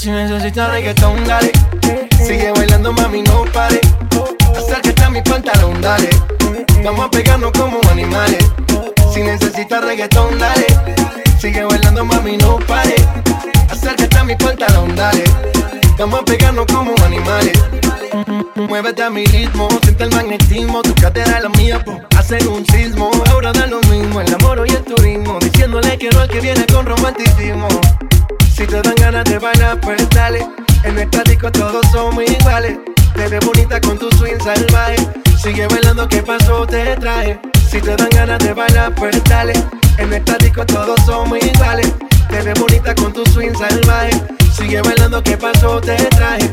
Si necesitas reggaetón, dale. Sigue bailando, mami, no pare. Acércate a mi pantalón, dale. Vamos a pegarnos como animales. Si necesitas reggaetón, dale. Sigue bailando, mami, no pare. Acércate a mi pantalón, dale. Vamos a pegarnos como animales. Muévete a mi ritmo, siente el magnetismo. Tu cadera es la mía, hacen un sismo. Ahora da lo mismo, el amor y el turismo. Diciéndole que no al que viene con romanticismo. Si te dan ganas de bailar, pues dale. En nuestra disco todos somos iguales. Te ves bonita con tu swing salvaje. Sigue bailando, ¿qué pasó? Te traje. Si te dan ganas de bailar, pues dale. En nuestra disco todos somos iguales. Te ves bonita con tu swing salvaje. Sigue bailando, ¿qué pasó? Te traje.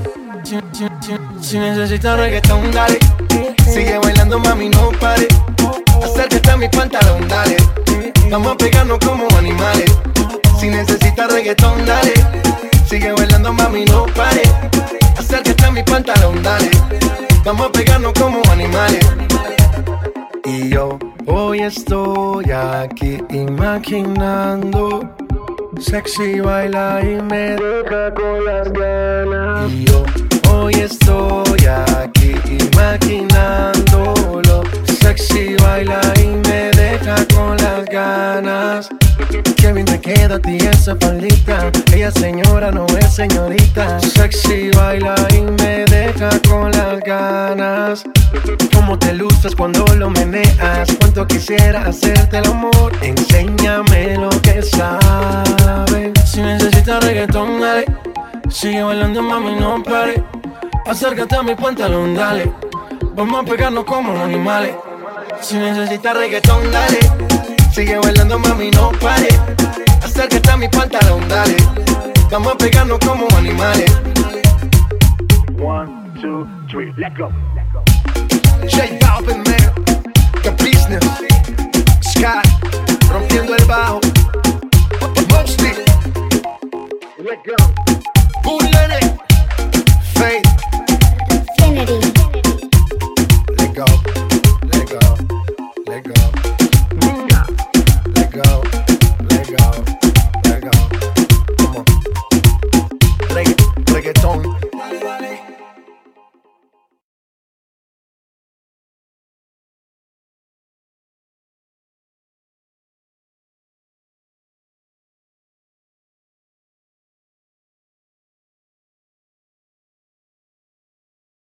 Si necesitas reggaetón, dale. Sigue bailando, mami, no pare. Acércate a mi pantalón, dale. Vamos a pegarnos como animales. Si necesitas reggaetón, dale. Sigue bailando, mami, no pare. Acércate a mi pantalón, dale. Vamos a pegarnos como animales. Y yo hoy estoy aquí imaginando. Sexy baila y me deja con las ganas. Y yo hoy estoy aquí imaginándolo. Sexy baila y me deja con las ganas. Qué bien te queda a ti esa faldita. Ella señora no es señorita. Sexy baila y me deja con las ganas. Cómo te luces cuando lo meneas. Cuánto quisiera hacerte el amor. Enséñame lo que sabes. Si necesitas reggaetón, dale. Sigue bailando, mami, no pare. Acércate a mi pantalón, dale. Vamos a pegarnos como animales. Si necesitas reggaetón, dale. Sigue bailando, mami, no pare. Acércate a mi pantalón, dale. Vamos a pegarnos como animales. 1, 2, 3, let go. J Balvin, man, The Business, Sky, rompiendo el bajo, Mostly, Let go. Bullet.